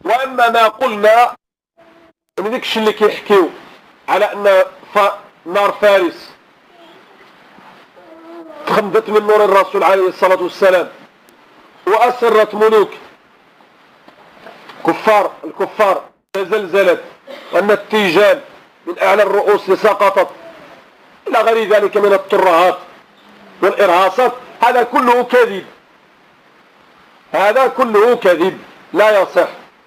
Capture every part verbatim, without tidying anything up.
واما ما قلنا من ديك الشيء اللي كيحكيو على ان نار فارس تخمدت من نور الرسول عليه الصلاة والسلام وأسرت ملوك كفار الكفار تزلزلت، وأن التيجان من أعلى الرؤوس سقطت إلى غير ذلك من الترهات والإرهاصات، هذا كله كذب، هذا كله كذب لا يصح.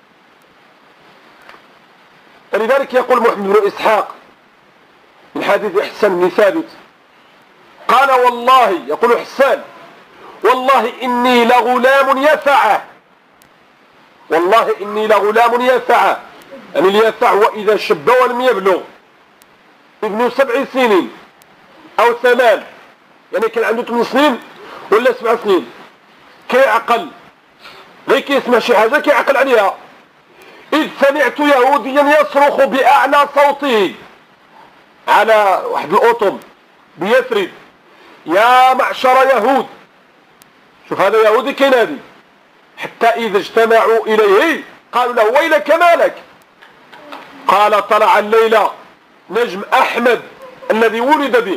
لذلك يقول محمد بن إسحاق من حديث إحسان بن ثابت قال والله، يقول حسان والله إني لغلام يفعه، والله إني لغلام يفعه، يعني اليفع هو إذا شب ولم يبلغ، ابن سبع سنين أو ثمان، يعني كان عنده ثمان سنين ولا سبع سنين، كيعقل غير كيسمع شي حاجة كيعقل عليها. إذ سمعت يهوديا يصرخ بأعلى صوته على واحد الأوطم بيثرب يا معشر يهود، شوف هذا يهودي كينادي، حتى إذا اجتمعوا إليه قالوا له ويلك مالك، قال طلع الليلة نجم أحمد الذي ولد به.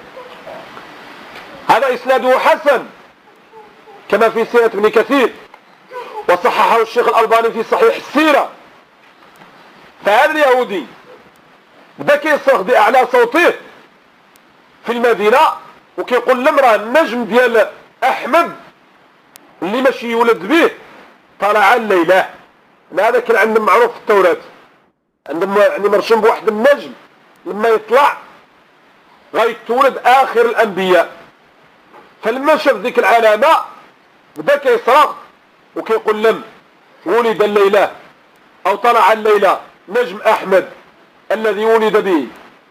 هذا إسناده حسن كما في سيرة ابن كثير، وصححه الشيخ الألباني في صحيح السيرة. فهذا اليهودي بدا كيصرخ بأعلى صوته في المدينة وكيقول لمراه النجم ديال أحمد اللي ماشي يولد به طلع الليلة. هذا كان عندهم معروف في التوراة، عندهم يعني مرسوم بواحد النجم لما يطلع غيتولد آخر الأنبياء. فلما شاف ذيك العلامة بدا كيصرخ وكيقول لم ولد الليلة أو طلع الليلة نجم أحمد الذي ولد به.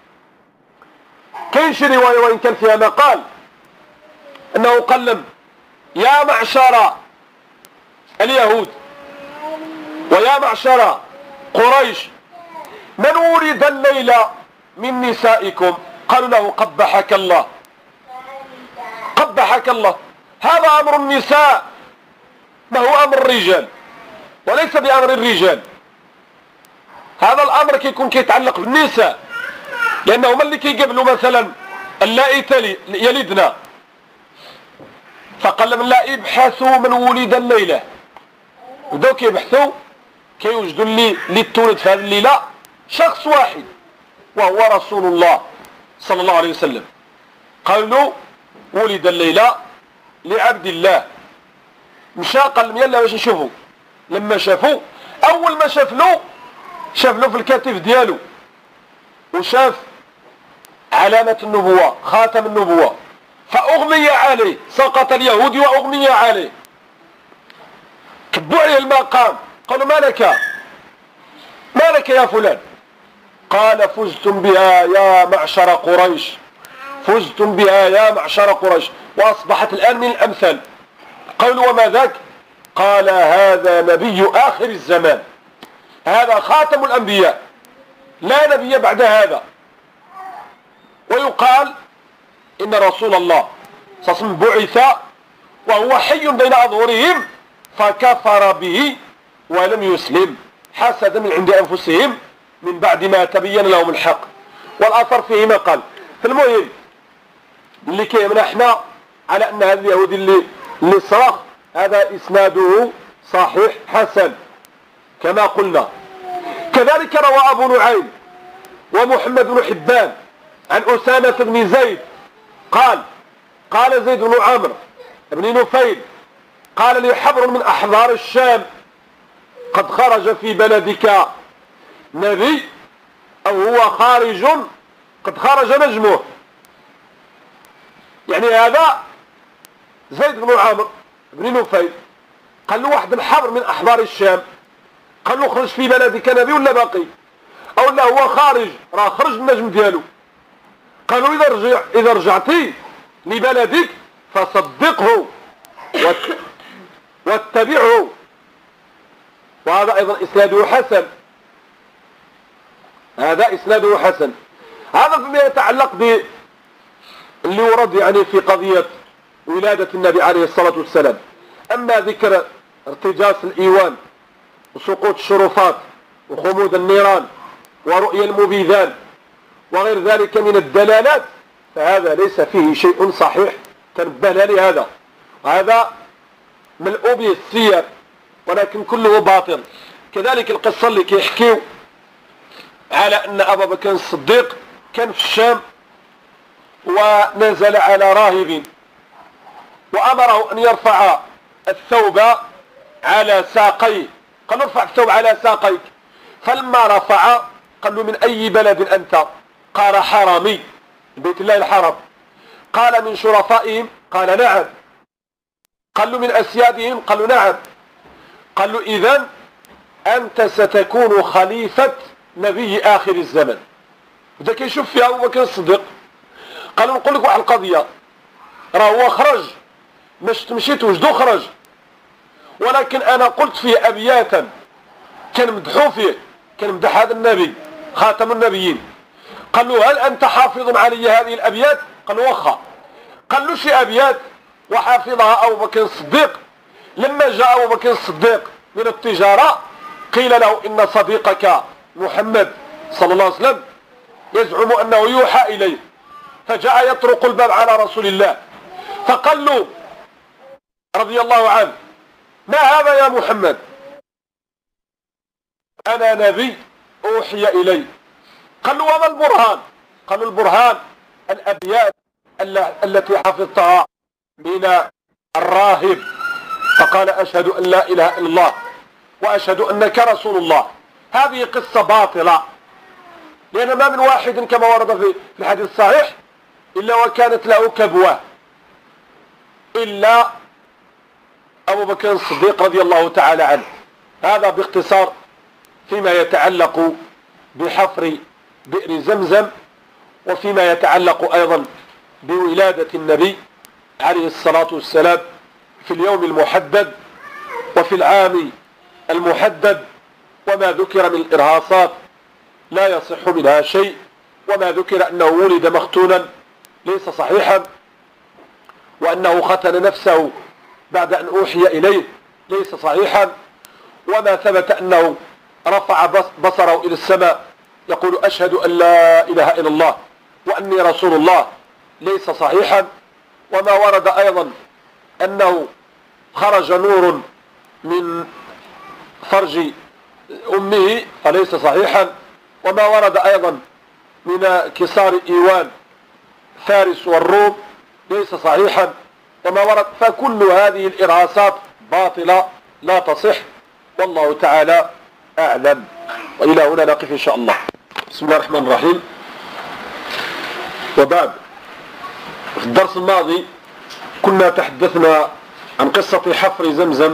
كاين شي رواية وإن كان فيها مقال أنه قال لهم يا معشر اليهود ويا معشر قريش من ولد الليلة من نسائكم؟ قالوا له قبحك الله، قبحك الله، هذا أمر النساء ما هو أمر الرجال وليس بأمر الرجال، هذا الأمر كيكون كيتعلق بالنساء، لأنه من اللي كيقبلوا مثلا اللائي يلدنا، فقال لهم لا ابحثوا من ولد الليلة، بداو كيبحثوا كيوجدوا اللي اللي تولد في هذه الليلة شخص واحد وهو رسول الله صلى الله عليه وسلم. قالوا ولد الليلة لعبد الله، مشى قال لهم يلا باش نشوفوا. لما شافوا أول ما شاف له شاف له في الكتف ديالو وشاف علامة النبوة خاتم النبوة، فأغمي عليه، سقط اليهودي وأغمي عليه، كبوا عليه المقام، قالوا ما لك ما لك يا فلان؟ قال فزتم بها يا معشر قريش، فزتم بها يا معشر قريش، وأصبحت الآن من الأمثال. قالوا وما ذاك؟ قال هذا نبي آخر الزمان، هذا خاتم الأنبياء لا نبي بعد هذا. ويقال إن رسول الله صلى الله عليه وسلم بعث وهو حي بين أظهرهم فكفر به ولم يسلم حسدا من عند أنفسهم من بعد ما تبين لهم الحق. والأثر فيه مقال. فالمهم اللي كيمنحنا على أن هذا اليهودي اللي, اللي صرخ هذا إسناده صحيح حسن كما قلنا. كذلك روى أبو نعيم ومحمد بن حبان عن أسامة بن زيد قال قال زيد بن عمرو بن نفيل قال لي حبر من أحبار الشام قد خرج في بلدك نبي أو هو خارج قد خرج نجمه. يعني هذا زيد بن عمرو بن نفيل قال له واحد الحبر من أحبار الشام قال له خرج في بلدك نبي ولا باقي؟ أو لا هو خارج راه خرج النجم ديالو. قالوا إذا رجع إذا رجعتي لبلدك فصدقه واتبعه. وهذا أيضا إسناده حسن، هذا إسناده حسن. هذا فيما يتعلق ب اللي ورد يعني في قضية ولادة النبي عليه الصلاة والسلام. أما ذكر ارتجاس الإيوان وسقوط الشرفات وخمود النيران ورؤيا المبيذان وغير ذلك من الدلالات، فهذا ليس فيه شيء صحيح تنبه لهذا، وهذا ملؤ به السير ولكن كله باطل. كذلك القصة اللي كيحكيو على أن أبا بكر الصديق كان في الشام ونزل على راهب وأمره أن يرفع الثوب على ساقيه، قال ارفع الثوب على ساقيك، فلما رفع قال له من أي بلد أنت؟ قال حرمي بيت الله الحرم. قال من شرفائهم؟ قال نعم. قال له من أسيادهم؟ قال له نعم. قال له إذن أنت ستكون خليفة نبي آخر الزمن. بدا كيشوف فيها أبو بكر الصديق. قال له نقول لك واحد القضية، راه هو خرج مش مشيت وجدو خرج، ولكن أنا قلت فيه أبياتا كان مدحو فيه، كان مدح هذا النبي خاتم النبيين. قال له هل أنت حافظ علي هذه الأبيات؟ قال له وخا. قال له شي أبيات وحافظها أبو بكر الصديق. لما جاء أبو بكر الصديق من التجارة قيل له إن صديقك محمد صلى الله عليه وسلم يزعم أنه يوحى إليه، فجاء يطرق الباب على رسول الله فقال له رضي الله عنه ما هذا يا محمد؟ أنا نبي أوحي إلي. قال له وما البرهان؟ قال له البرهان الأبيات التي حفظتها من الراهب. فقال أشهد أن لا إله إلا الله وأشهد أنك رسول الله. هذه قصة باطلة، لأن ما من واحد كما ورد في الحديث الصحيح إلا وكانت له كبوة إلا أبو بكر الصديق رضي الله تعالى عنه. هذا باختصار فيما يتعلق بحفر بئر زمزم، وفيما يتعلق أيضا بولادة النبي عليه الصلاة والسلام في اليوم المحدد وفي العام المحدد، وما ذكر من الإرهاصات لا يصح منها شيء، وما ذكر أنه ولد مختونا ليس صحيحا، وأنه ختن نفسه بعد أن أوحي إليه ليس صحيحا، وما ثبت أنه رفع بصره إلى السماء يقول أشهد أن لا إله إلا الله وأني رسول الله ليس صحيحا، وما ورد أيضا أنه خرج نور من فرج أمه فليس صحيحا، وما ورد أيضا من كسار إيوان فارس والروم ليس صحيحا، وما ورد، فكل هذه الإرهاصات باطلة لا تصح، والله تعالى أعلم. وإلى هنا نقف إن شاء الله. بسم الله الرحمن الرحيم. وبعد، في الدرس الماضي كنا تحدثنا عن قصة حفر زمزم،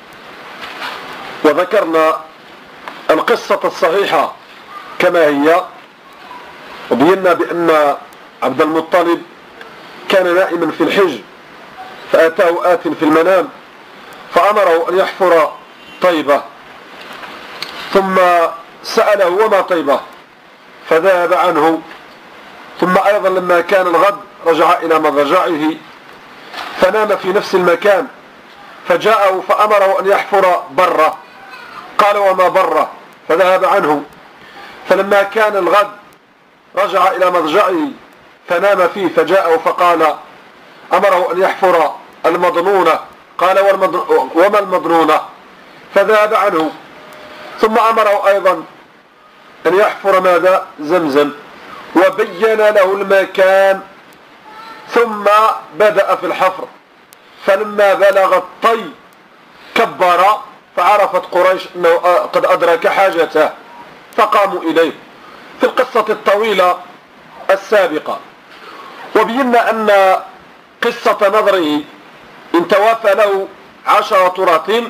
وذكرنا القصة الصحيحة كما هي، وبينا بأن عبد المطلب كان نائما في الحج فأتاه آت في المنام فأمره أن يحفر طيبة، ثم سأله وما طيبة فذهب عنه، ثم أيضا لما كان الغد رجع إلى مضجعه فنام في نفس المكان، فجاءه فأمره أن يحفر برة، قال وما برة فذهب عنه، فلما كان الغد رجع إلى مضجعه فنام فيه، فجاءه فقال أمره أن يحفر المضنونة، قال وما المضنونة فذهب عنه، ثم أمره أيضا أن يحفر ماذا؟ زمزم، وبين له المكان، ثم بدأ في الحفر، فلما بلغ الطي كبر، فعرفت قريش أنه قد أدرك حاجته فقاموا إليه. في القصة الطويلة السابقة وبينا أن قصة نظره إن توافى له عشرة راتين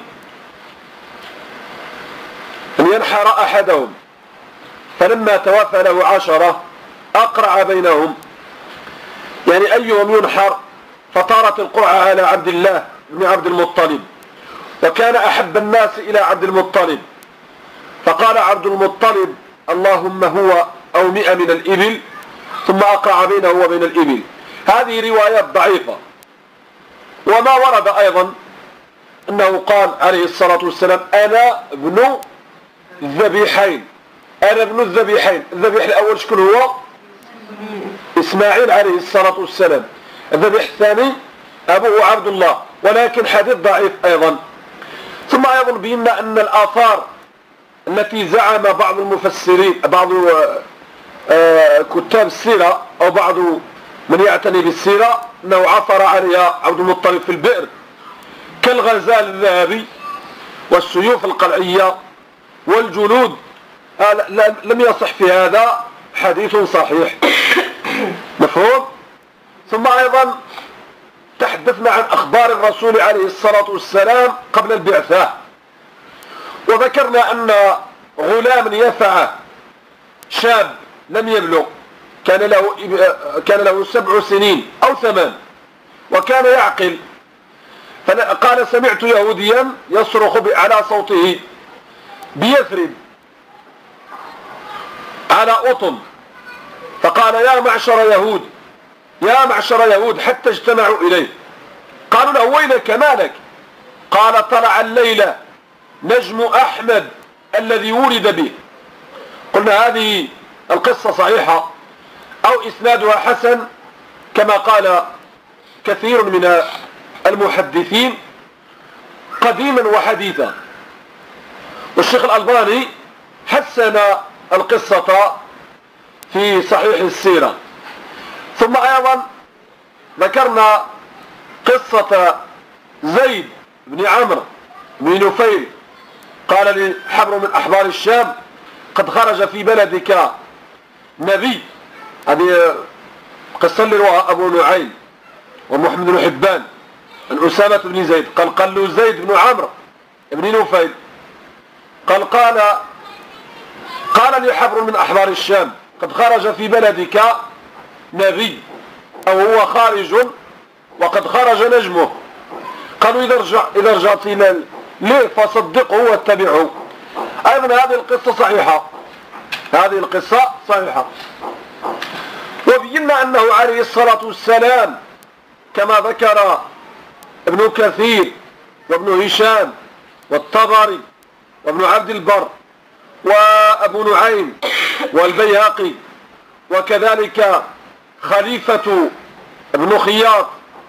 أن ينحر أحدهم، فلما توافى له عشرة أقرع بينهم، يعني أيهم ينحر، فطارت القرعة على عبد الله بن عبد المطلب، وكان أحب الناس إلى عبد المطلب، فقال عبد المطلب اللهم هو أو مئة من الإبل، ثم أقرع بينه وبين الإبل. هذه روايات ضعيفة. وما ورد أيضا أنه قال عليه الصلاة والسلام أنا ابن الذبيحين، أنا ابن الذبيحين. الذبيح الأول شكون هو؟ إسماعيل عليه الصلاة والسلام. الذبيح الثاني أبوه عبد الله، ولكن حديث ضعيف أيضا. ثم أيضا بينا أن الآثار التي زعم بعض المفسرين، بعض كتاب السيرة أو بعض من يعتني بالسيرة، أنه عثر عليها عبد المطلب في البئر كالغزال الذهبي والسيوف القلعية والجلود، لم يصح في هذا حديث صحيح. مفهوم؟ ثم أيضا تحدثنا عن أخبار الرسول عليه الصلاة والسلام قبل البعثة، وذكرنا أن غلام يسعى شاب لم يبلغ، كان له كان له سبع سنين أو ثمان، وكان يعقل، فقال سمعت يهوديا يصرخ على صوته بيثرب على أطن، فقال يا معشر يهود يا معشر يهود حتى اجتمعوا إليه. قالوا له ويلك مالك؟ قال طلع الليلة نجم أحمد الذي ولد به. قلنا هذه القصة صحيحة أو إسنادها حسن كما قال كثير من المحدثين قديما وحديثا، والشيخ الألباني حسن القصة في صحيح السيرة. ثم أيضا ذكرنا قصة زيد بن عمرو بن نفيل، قال لحبر من أحبار الشام قد خرج في بلدك نبي. هذه قصة اللي رواها أبو نعيم ومحمد بن حبان عن أسامة بن زيد، قال قال له زيد بن عمرو بن نفيل قال قال قال لحبر من أحبار الشام قد خرج في بلدك نبي، أو هو خارج وقد خرج نجمه. قالوا إذا رجع إذا رجعت ليه فصدقه واتبعه. أيضا هذه القصة صحيحة، هذه القصة صحيحة. وبينا أنه عليه الصلاة والسلام كما ذكر ابن كثير وابن هشام والطبري وابن عبد البر وابو نعيم والبيهقي وكذلك خليفة ابن خياط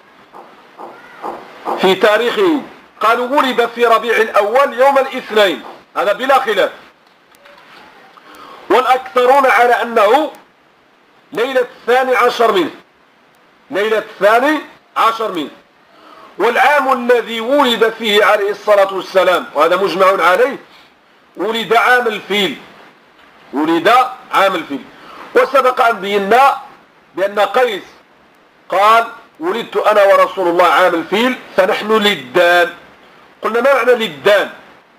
في تاريخه، قالوا ولد في ربيع الأول يوم الاثنين، هذا بلا خلاف، والأكثرون على أنه ليلة الثاني عشر منه، ليلة الثاني عشر منه. والعام الذي ولد فيه عليه الصلاة والسلام وهذا مجمع عليه ولد عام الفيل، ولد عام الفيل. وسبق أن بينا بأن قيس قال ولدت أنا ورسول الله عام الفيل فنحن للدان. قلنا ما معنى للدان؟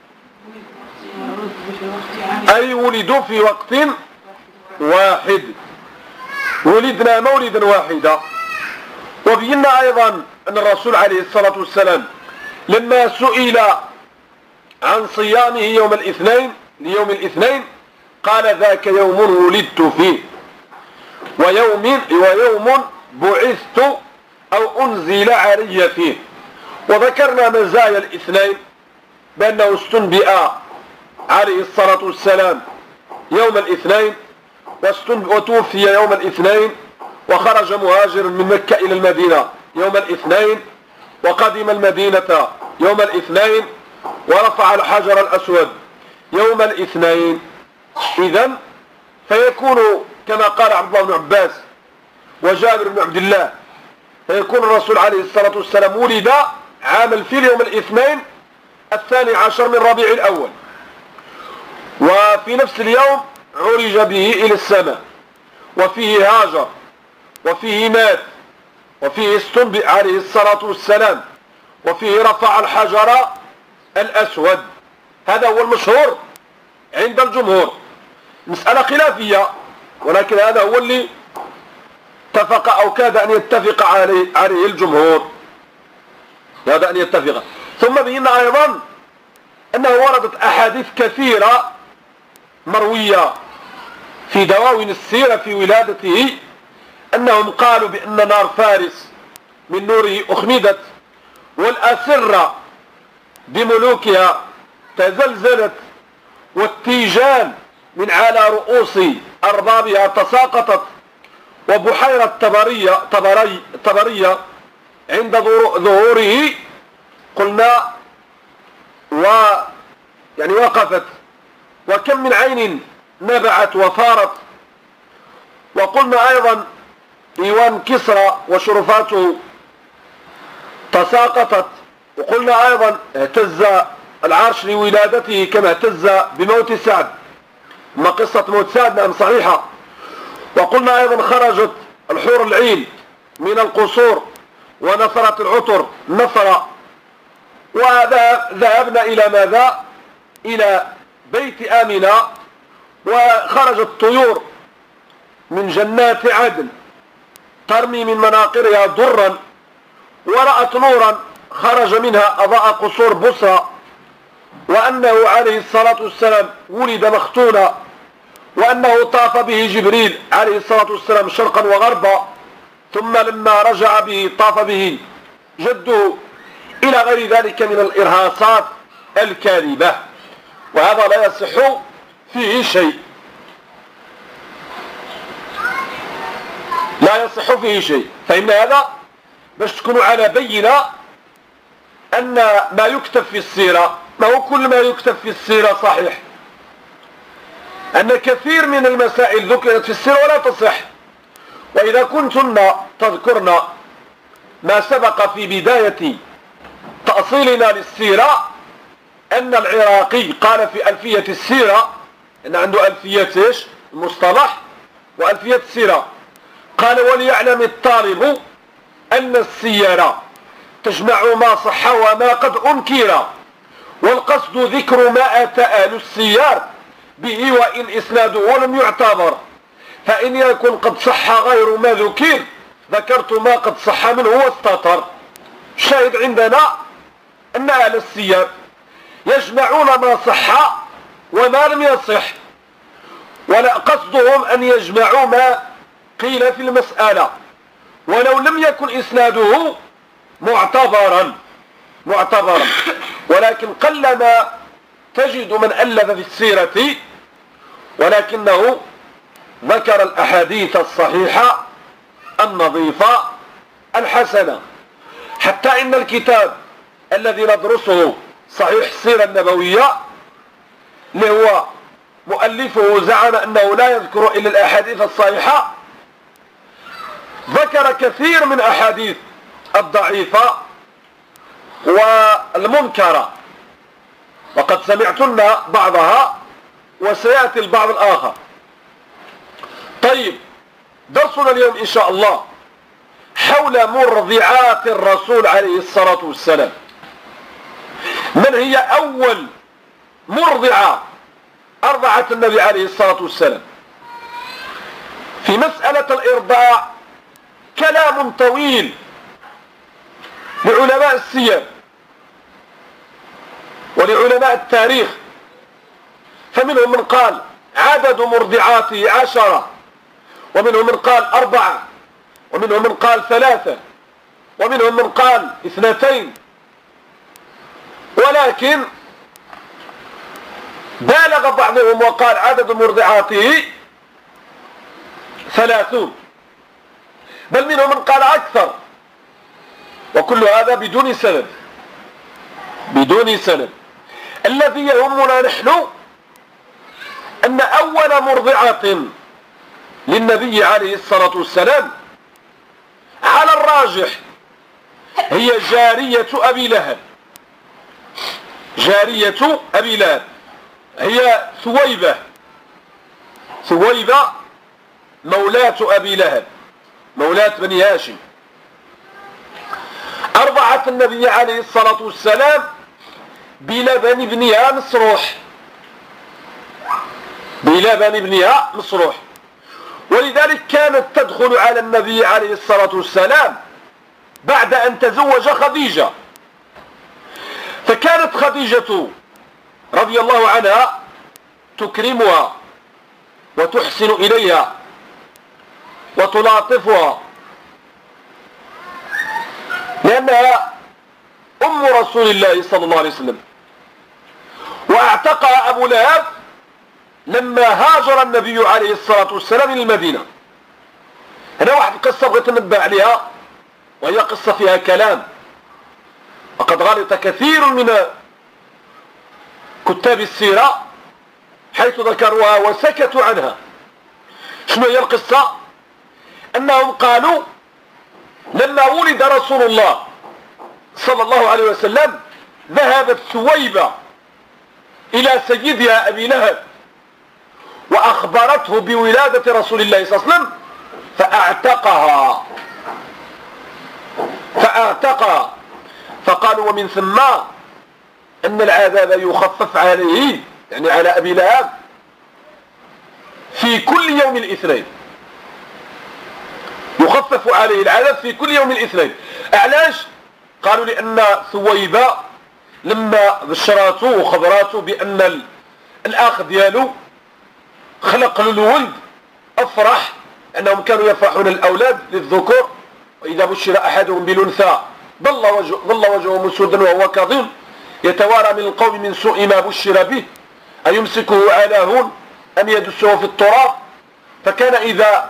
أي ولدوا في وقت واحد، ولدنا مولدا واحدا. وبينا أيضا أن الرسول عليه الصلاة والسلام لما سئل عن صيامه يوم الاثنين ليوم الاثنين قال ذاك يوم ولدت فيه ويوم ويوم بعثت أو أنزل علي فيه. وذكرنا مزايا الاثنين بأنه استنبئ عليه الصلاة والسلام يوم الاثنين وتوفي يوم الاثنين، وخرج مهاجر من مكة إلى المدينة يوم الاثنين، وقدم المدينة يوم الاثنين، ورفع الحجر الأسود يوم الاثنين. إذن فيكون كما قال عبد الله بن عباس وجابر بن عبد الله، فيكون الرسول عليه الصلاة والسلام ولد عام الفيل يوم الاثنين الثاني عشر من ربيع الأول، وفي نفس اليوم عرج به إلى السماء، وفيه هاجر، وفيه مات، وفيه استنبئ عليه الصلاة والسلام، وفيه رفع الحجر الأسود. هذا هو المشهور عند الجمهور، مسألة خلافية، ولكن هذا هو اللي اتفق أو كاد أن يتفق عليه, عليه الجمهور، كاد أن يتفق. ثم بينا أيضا أنه وردت أحاديث كثيرة مروية في دواوين السيرة في ولادته أنهم قالوا بأن نار فارس من نوره أخمدت، والأسرة بملوكها تزلزلت، والتيجان من على رؤوس أربابها تساقطت، وبحيرة طبرية, طبري طبرية عند ظهوره قلنا و يعني وقفت، وكم من عين نبعت وفارت. وقلنا أيضا إيوان كسرى وشرفاته تساقطت. وقلنا أيضا اهتز العرش لولادته كما اهتز بموت سعد، ما قصة موت سعد نعم صحيحة. وقلنا أيضا خرجت الحور العين من القصور ونثرت العطر نثرة. وذهبنا إلى ماذا؟ إلى بيت آمنة، وخرجت الطيور من جنات عدن ترمي من مناقرها درا، ورأت نورا خرج منها أضاء قصور بصرى، وأنه عليه الصلاة والسلام ولد مختونا، وأنه طاف به جبريل عليه الصلاة والسلام شرقا وغربا، ثم لما رجع به طاف به جده، إلى غير ذلك من الإرهاصات الكاذبة. وهذا لا يصح فيه شيء، لا يصح فيه شيء. فإن هذا باش تكونوا على بينة أن ما يكتب في السيرة، ما هو كل ما يكتب في السيرة صحيح، أن كثير من المسائل ذكرت في السيرة ولا تصح. وإذا كنتن تذكرن ما سبق في بداية تأصيلنا للسيرة، أن العراقي قال في ألفية السيرة، أن عنده ألفية إيش؟ المصطلح وألفية السيرة، قال: وليعلم الطالب أن السيرة تجمع ما صح وما قد أنكر، والقصد ذكر ما أتى أهل السيار به وإن إسناده لم يعتبر، فإن يكن قد صح غير ما ذكر ذكرت ما قد صح منه واستطر. الشاهد عندنا أن أهل السيار يجمعون ما صح وما لم يصح، ولا قصدهم أن يجمعوا ما قيل في المسألة ولو لم يكن إسناده معتبرا معتبرا ولكن قلما تجد من ألف في السيرة ولكنه ذكر الأحاديث الصحيحة النظيفة الحسنة. حتى إن الكتاب الذي ندرسه صحيح السيرة النبوية اللي هو مؤلفه زعم أنه لا يذكر إلا الأحاديث الصحيحة، ذكر كثير من أحاديث الضعيفة والمنكرة، وقد سمعتن بعضها وسيأتي البعض الآخر. طيب، درسنا اليوم إن شاء الله حول مرضعات الرسول عليه الصلاة والسلام. من هي أول مرضعة أرضعت النبي عليه الصلاة والسلام؟ في مسألة الإرضاع كلام طويل لعلماء السير ولعلماء التاريخ، فمنهم من قال عدد مرضعاته عشرة، ومنهم من قال أربعة، ومنهم من قال ثلاثة، ومنهم من قال اثنتين، ولكن بالغ بعضهم وقال عدد مرضعاته ثلاثون، بل منهم من قال أكثر، وكل هذا بدون سند بدون سند. الذي يهمنا نحن أن أول مرضعة للنبي عليه الصلاة والسلام على الراجح هي جارية أبي لهب. جارية أبي لهب هي ثويبة ثويبة مولاة أبي لهب، مولاة بني هاشم. أرضعت النبي عليه الصلاة والسلام بلبن ابنها مصروح بلبن ابنها مصروح ولذلك كانت تدخل على النبي عليه الصلاة والسلام بعد أن تزوج خديجة، فكانت خديجة رضي الله عنها تكرمها وتحسن إليها وتلاطفها، لأنها أم رسول الله صلى الله عليه وسلم، واعتقها أبو لهب لما هاجر النبي عليه الصلاة والسلام إلى المدينة. هنا واحد القصة بغيت ننبه عليها، وهي قصة فيها كلام، وقد غلط كثير من كتاب السيرة حيث ذكروها وسكتوا عنها. شنو هي القصة؟ أنهم قالوا لما ولد رسول الله صلى الله عليه وسلم ذهبت ثويبة إلى سيدها أبي لهب وأخبرته بولادة رسول الله صلى الله عليه وسلم فأعتقها فأعتقها فقالوا ومن ثم أن العذاب يخفف عليه، يعني على أبي لهب، في كل يوم الاثنين، يخفف عليه العذاب في كل يوم الاثنين. علاش؟ قالوا لأن ثويبة لما بشراته وخبراته بأن الأخ ديالو خلق له الولد أفرح، أنهم كانوا يفرحون الأولاد للذكور، وإذا بشر أحدهم بالأنثى ظل وجهه, ظل وجهه مسودا وهو كظيم يتوارى من القوم من سوء ما بشر به أيمسكه على هون أم يدسه في التراب. فكان إذا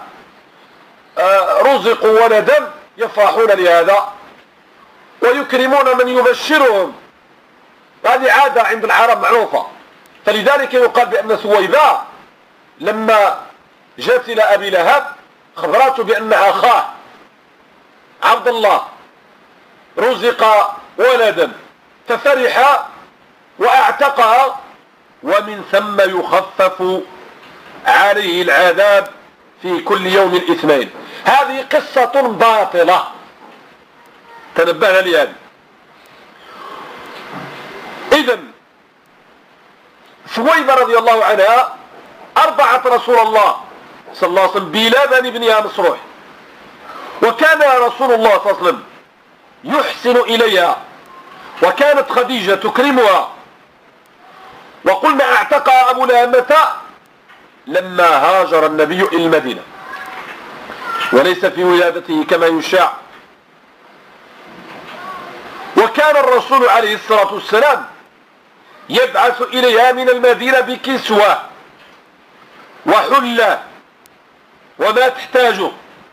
رزقوا ولدا يفرحون لهذا ويكرمون من يبشرهم، هذه عادة عند العرب معروفة. فلذلك يقال بأن ثويبة لما جاءت إلى أبي لهب خبرته بأن أخاه عبد الله رزق ولدا ففرح واعتقها، ومن ثم يخفف عليه العذاب في كل يوم الاثنين. هذه قصة باطلة تنبه لي. إذن ثويبة رضي الله عنها أرضعت رسول الله صلى الله عليه وسلم بلبن ابنها مصروح، وكان رسول الله صلى الله عليه وسلم يحسن إليها، وكانت خديجة تكرمها. وقلنا اعتقى أبو لهب متى؟ لما هاجر النبي إلى المدينة، وليس في ولادته كما يشاع. وكان الرسول عليه الصلاة والسلام يبعث إليها من المدينة بكسوة وحلة وما تحتاجه،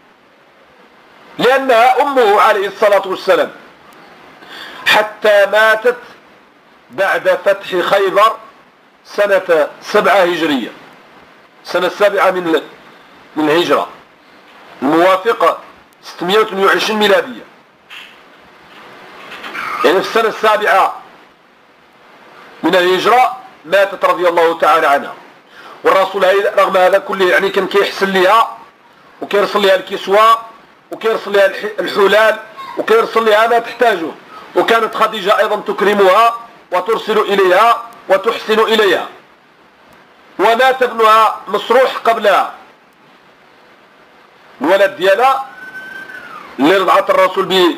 لأنها أمه عليه الصلاة والسلام، حتى ماتت بعد فتح خيبر سنة سبعة هجرية، سنة السابعة من من الهجرة الموافقة ستمائة وثمانية وعشرين ميلادية، يعني في السنة السابعة من الهجرة ماتت رضي الله تعالى عنها. والرسول رغم هذا كله يعني كان كيحسن لها وكيرسل لها الكسوة وكيرسل لها الحلال وكيرسل لها ما تحتاجه، وكانت خديجة أيضا تكرمها وترسل إليها وتحسن إليها. ومات ابنها مصروح قبلها، الولد ديالها اللي رضعت الرسول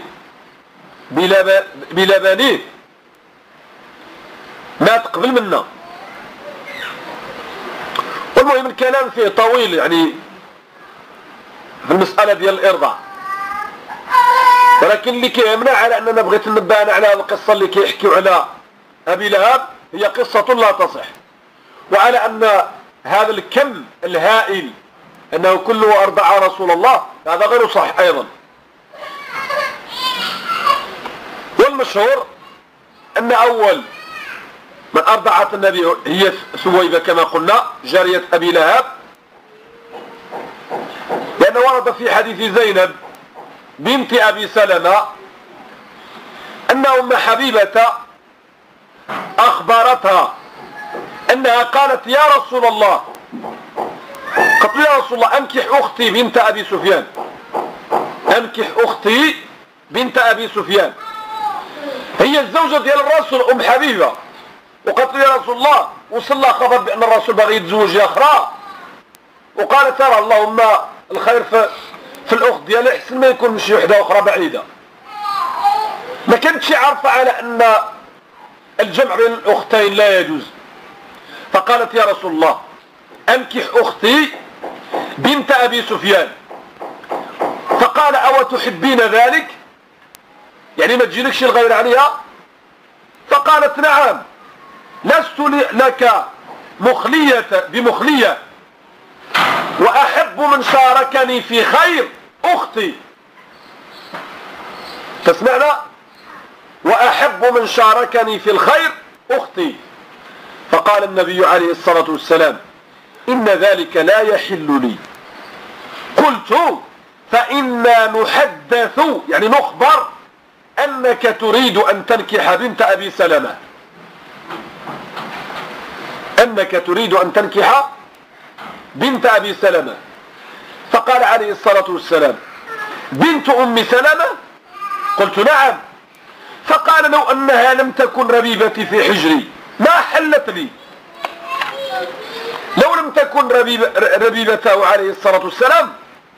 بلبنيه مات قبل منا. والمهم الكلام فيه طويل يعني في المسألة ديال الإرضاع، ولكن اللي كيهمنا على أننا بغيت نبهنا على هذه القصة اللي كيحكيوا على أبي لهب هي قصة لا تصح، وعلى أن هذا الكم الهائل أنه كله أرضع رسول الله هذا غير صحيح أيضا. والمشهور أن أول من أرضعت النبي هي ثويبة كما قلنا جارية أبي لهب، لأنه ورد في حديث زينب بنت أبي سلمة أن أم حبيبة أخبرتها أنها قالت يا رسول الله، قالت يا رسول الله أنكح أختي بنت أبي سفيان، أنكح أختي بنت أبي سفيان، هي الزوجة ديال الرسول أم حبيبة. وقالت يا رسول الله وصل لها خبر بأن الرسول باغي يتزوج أخرى، وقالت ترى اللهم الخير في, في الأخت ديالها أحسن ما يكون شي وحدة أخرى بعيدة. ما كانتش عارفة على أن الجمع بين الأختين لا يجوز، فقالت يا رسول الله أنكح أختي بنت أبي سفيان. فقال أو تحبين ذلك، يعني ما تجيلكش الغير عليها؟ فقالت نعم لست لك مخلية بمخلية وأحب من شاركني في خير أختي. تسمعنا؟ وأحب من شاركني في الخير أختي. فقال النبي عليه الصلاة والسلام إن ذلك لا يحل لي. قلت فإنا نحدث يعني نخبر أنك تريد أن تنكح بنت أبي سلمة، أنك تريد أن تنكح بنت أبي سلمة. فقال عليه الصلاة والسلام بنت أم سلمة؟ قلت نعم. فقال لو أنها لم تكن ربيبتي في حجري ما حلت لي. لو لم تكن ربيب ربيبته عليه الصلاة والسلام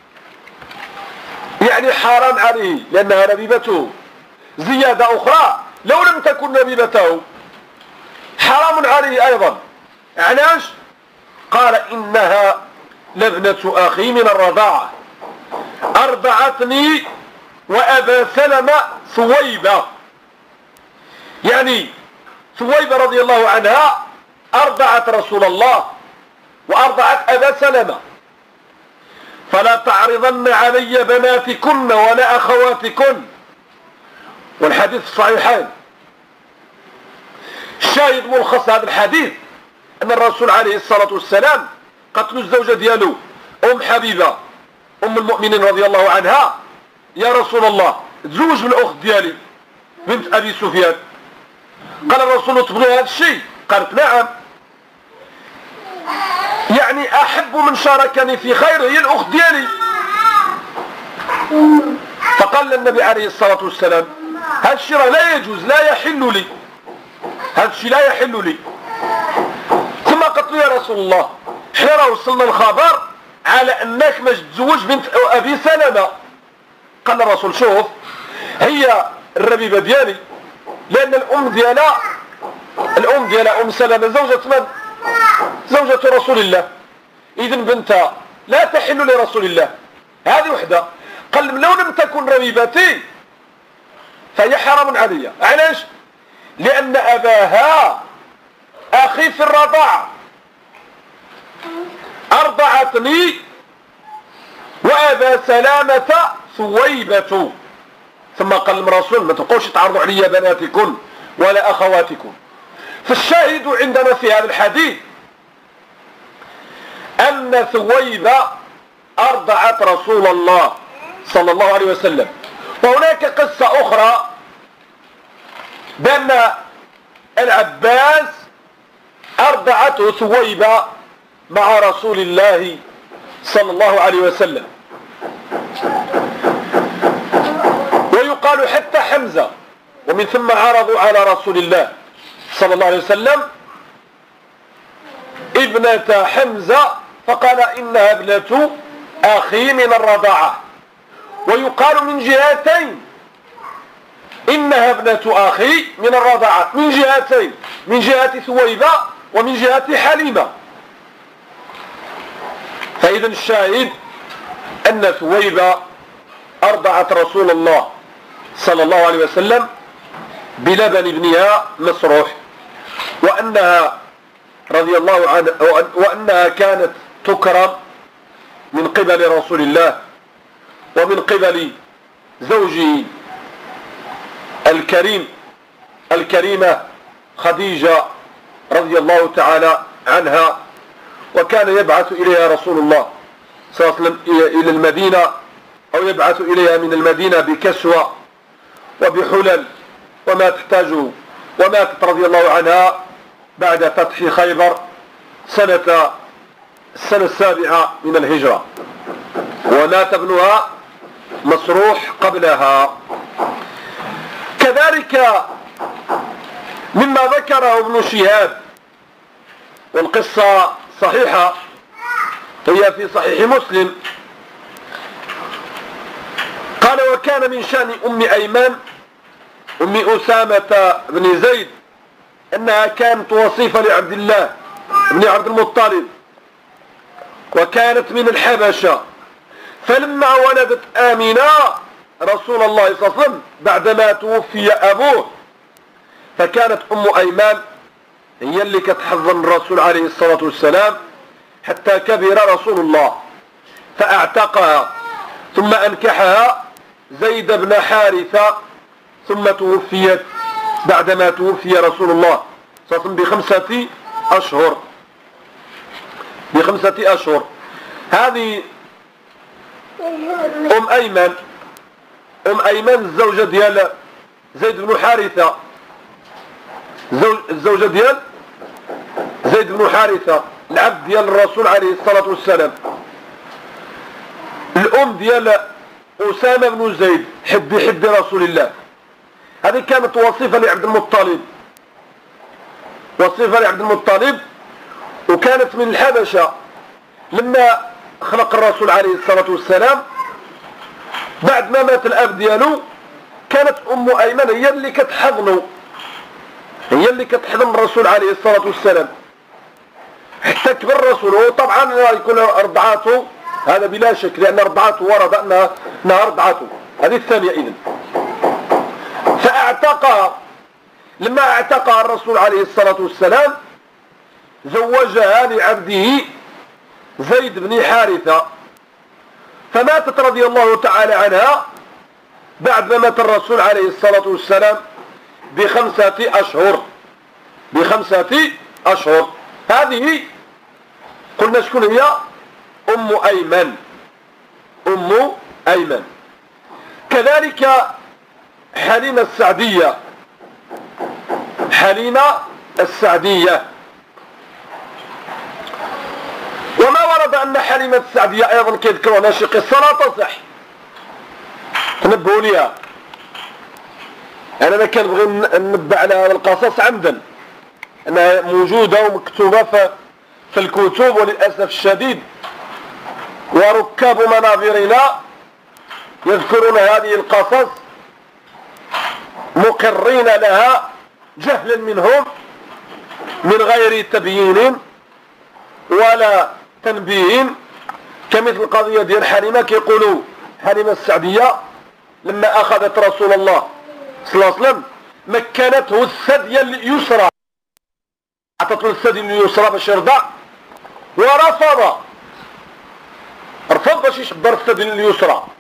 يعني حرام عليه لأنها ربيبته. زيادة أخرى لو لم تكن ربيبته حرام عليه أيضا. علاش؟ قال إنها لابنة أخي من الرضاعة أرضعتني وأبا سلمة ثويبة، يعني ثويبة رضي الله عنها أرضعت رسول الله وأرضعت أبا سلمة. فلا تعرضن علي بناتكن ولا أخواتكن. والحديث الصحيحين. الشاهد ملخص هذا الحديث أن الرسول عليه الصلاة والسلام قتلوا الزوجة ديالو أم حبيبة أم المؤمنين رضي الله عنها يا رسول الله تزوج بالأخت ديالي بنت أبي سفيان. قال الرسول تبغي هذا الشيء؟ قالت نعم. يعني أحب من شاركني في خير هي الأخت ديالي. فقال النبي عليه الصلاة والسلام هذا الشيء لا يجوز لا يحل لي، هذا الشيء لا يحل لي. ثم قلت له يا رسول الله احنا راه وصلنا الخبر على انك ما تزوج بنت ابي سلمة. قال الرسول شوف هي الربيبة ديالي لان الام ديالها الام ديالها ام سلمة زوجة من؟ زوجة رسول الله، اذن بنتها لا تحل لرسول الله. هذه وحدة. قال لو لم تكن ربيبتي فهي حرام علي. علاش؟ لان اباها اخي في الرضاعة ارضعتني وابا سلامة ثويبة. ثم قال الرسول ما تقولش تعرضوا علي بناتكن ولا اخواتكم. فالشاهد عندنا في هذا الحديث ان ثويبة ارضعت رسول الله صلى الله عليه وسلم. وهناك قصة اخرى بان العباس ارضعته ثويبة مع رسول الله صلى الله عليه وسلم. ويقال حتى حمزة، ومن ثم عرضوا على رسول الله صلى الله عليه وسلم ابنة حمزة فقال إنها ابنة أخي من الرضاعة. ويقال من جهتين إنها ابنة أخي من الرضاعة، من جهتين، من جهة ثويبة ومن جهة حليمة. فإذا الشاهد أن ثويبة أرضعت رسول الله صلى الله عليه وسلم بلبن ابنها مسروح، وأنها رضي الله عنها وأنها كانت تكرم من قبل رسول الله ومن قبل زوجه الكريم الكريمة خديجة رضي الله تعالى عنها. وكان يبعث إليها رسول الله صلى الله عليه وسلم إلى المدينة أو يبعث إليها من المدينة بكسوة وبحلل وما تحتاجه. وماتت رضي الله عنها بعد فتح خيبر سنة السنة السابعة من الهجرة، ومات ابنها مسروح قبلها. كذلك مما ذكره ابن شهاب، والقصة صحيحة هي في صحيح مسلم، قال وكان من شأن أم أيمان أم أسامة بن زيد أنها كانت وصيفة لعبد الله بن عبد المطلب، وكانت من الحبشة. فلما ولدت آمنة رسول الله صلى الله عليه وسلم بعدما توفي أبوه فكانت أم أيمان هي اللي كتحضن الرسول عليه الصلاة والسلام حتى كبر رسول الله، فاعتقها ثم أنكحها زيد بن حارثة، ثم توفيت بعدما توفي رسول الله صلى الله عليه وسلم بخمسة أشهر بخمسة أشهر. هذه أم أيمن أم أيمن الزوجة ديال زيد بن حارثة، الزوجة ديال زيد بن حارثة العبد ديال الرسول عليه الصلاة والسلام. الأم ديال أسامة بن زيد حب حب رسول الله. هذه كانت وصيفة لعبد المطلب، وصيفة لعبد المطلب، وكانت من الحبشة. لما خلق الرسول عليه الصلاة والسلام بعد ما مات الأب ديالو كانت أم أيمن هي اللي كتحضنه، هي اللي كتحضن الرسول عليه الصلاة والسلام حتى كبر الرسول. وطبعا يكون رضعاته هذا بلا شك، لأن رضعاته ورد أنها رضعاته. هذه الثانية إذن. فاعتقها، لما اعتقها الرسول عليه الصلاة والسلام زوجها لعبده زيد بن حارثة، فماتت رضي الله تعالى عنها بعد ما مات الرسول عليه الصلاة والسلام بخمسة أشهر بخمسة أشهر. هذه قلنا شكون هي؟ أم أيمن أم أيمن. كذلك حليمة السعدية حليمة السعدية وما ورد أن حليمة السعدية أيضا كيذكرون شي قصة لا تصح، تنبهوا ليها. أنا ما كنبغي ننبه على هذا القصص عمدا، أنها موجودة ومكتوبة في الكتب، وللأسف الشديد وركاب منابرنا يذكرون هذه القصص مقرين لها جهلا منهم من غير تبيين ولا تنبيه، كمثل القضية ديال حليمة. كيقولوا حليمة السعدية لما أخذت رسول الله صلى الله عليه وسلم مكنته الثدي اليسرى، أعطته الثدي اليسرى باش يرضع، ورفض رفض باش يشبر الثدي اليسرى،